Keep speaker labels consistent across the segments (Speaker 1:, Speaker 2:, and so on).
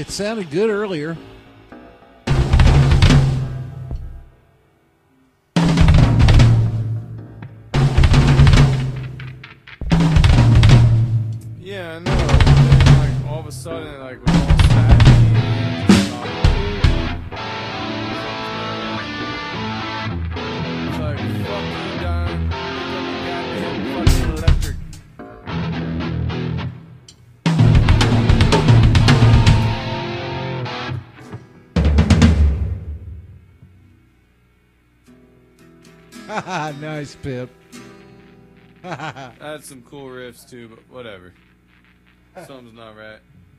Speaker 1: It sounded good earlier.
Speaker 2: Yeah, I know. And, like, all of a sudden, like, was all saggy and just stopped. It's like, fuck you, Don. Pick up the goddamn fucking electric.
Speaker 1: Nice, Pip.
Speaker 2: I had some cool riffs, too, but whatever. Something's not right.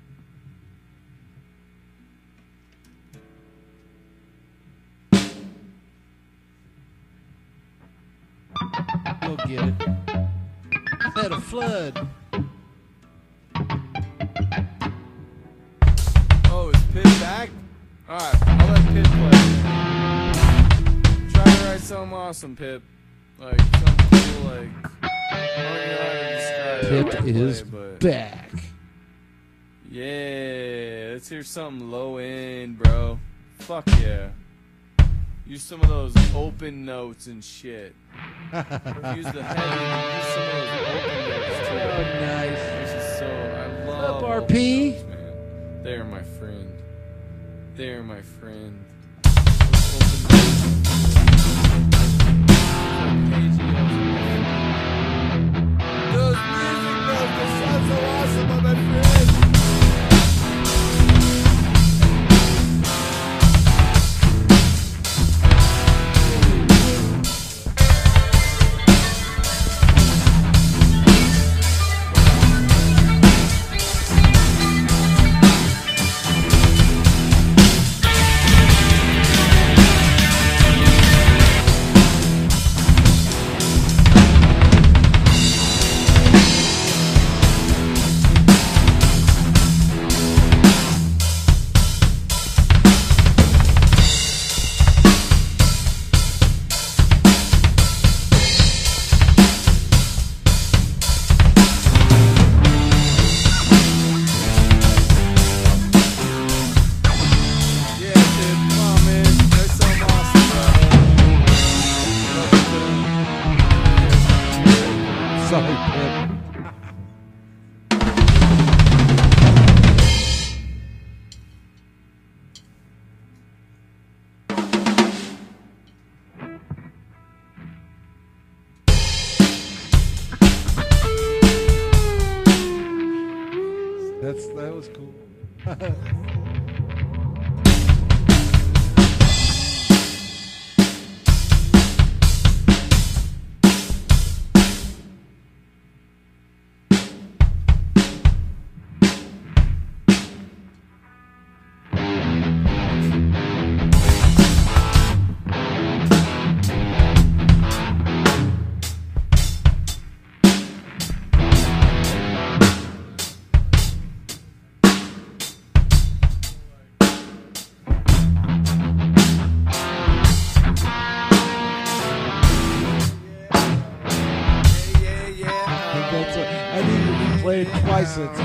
Speaker 1: We'll get it. Had a flood.
Speaker 2: Oh, is Pip back? Alright, I'll let Pip play. Try to write something awesome, Pip. Like, something cool, like...
Speaker 1: Pip is back.
Speaker 2: Yeah, let's hear something low end, bro. Fuck yeah. Use some of those open notes and shit. Use the heavy, use some of those open notes too.
Speaker 1: Oh, nice.
Speaker 2: This is so, I love
Speaker 1: Up,
Speaker 2: open
Speaker 1: RP?
Speaker 2: notes, man. They're my friend. They're my friend. Those music notes, they sound so awesome, my friend.
Speaker 1: Sorry, Pip. That was cool. I need to be played twice. It's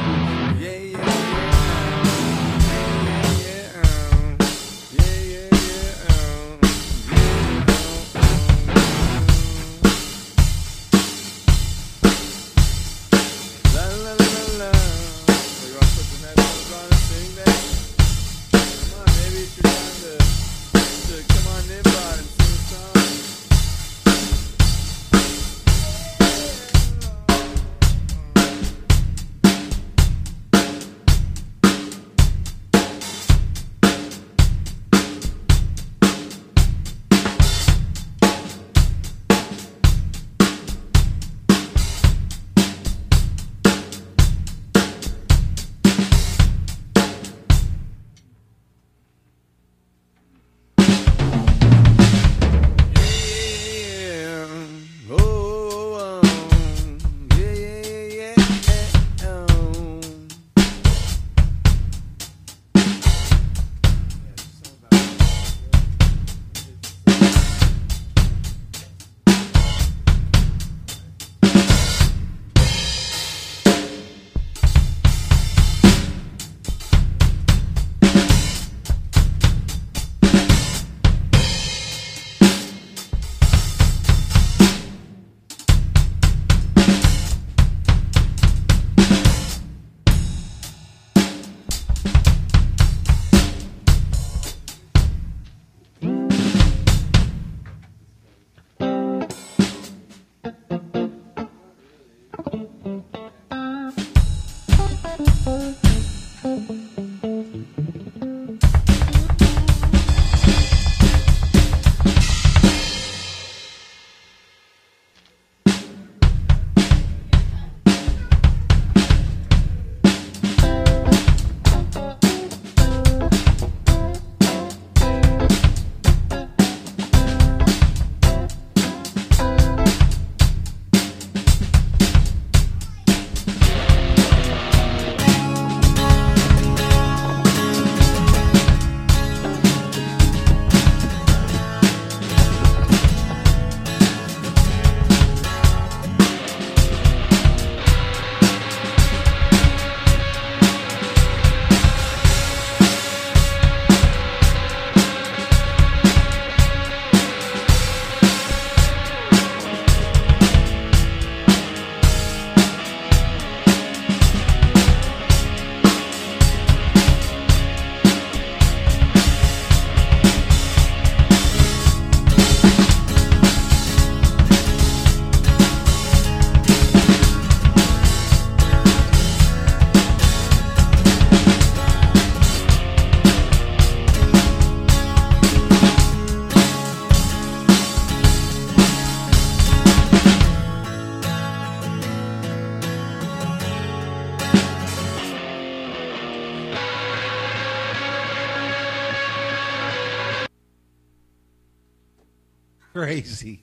Speaker 1: crazy.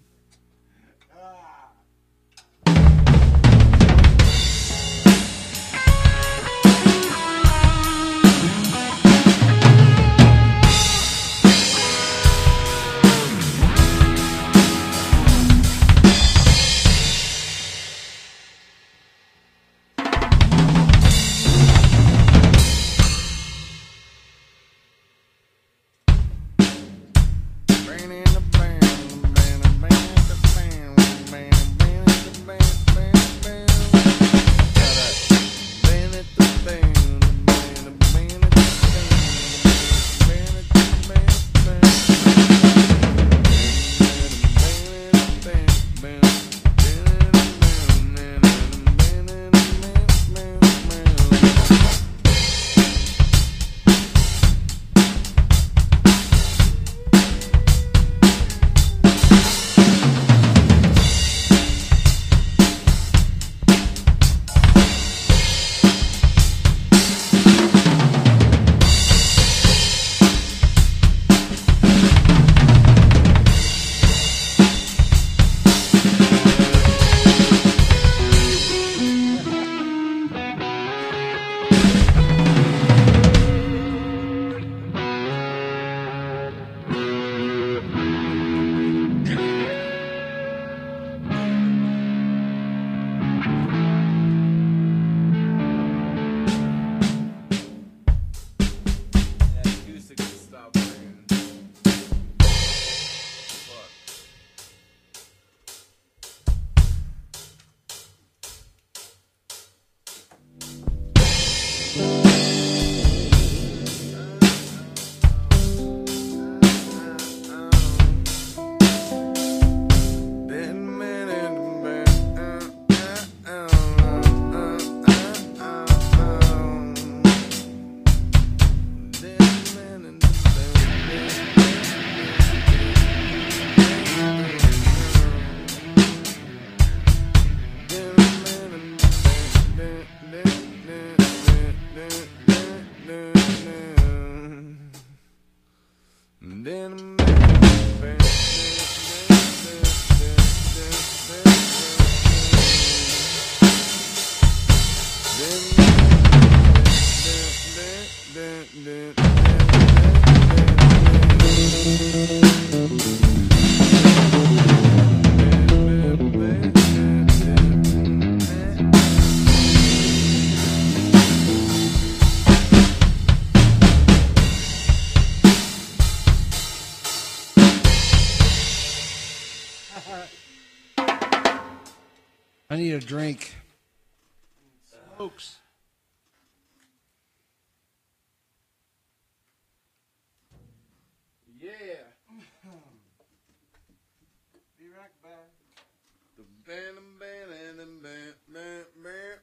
Speaker 1: I need a drink. Smokes.
Speaker 2: Yeah.
Speaker 1: Be right back.
Speaker 2: The band, band, band, band, band.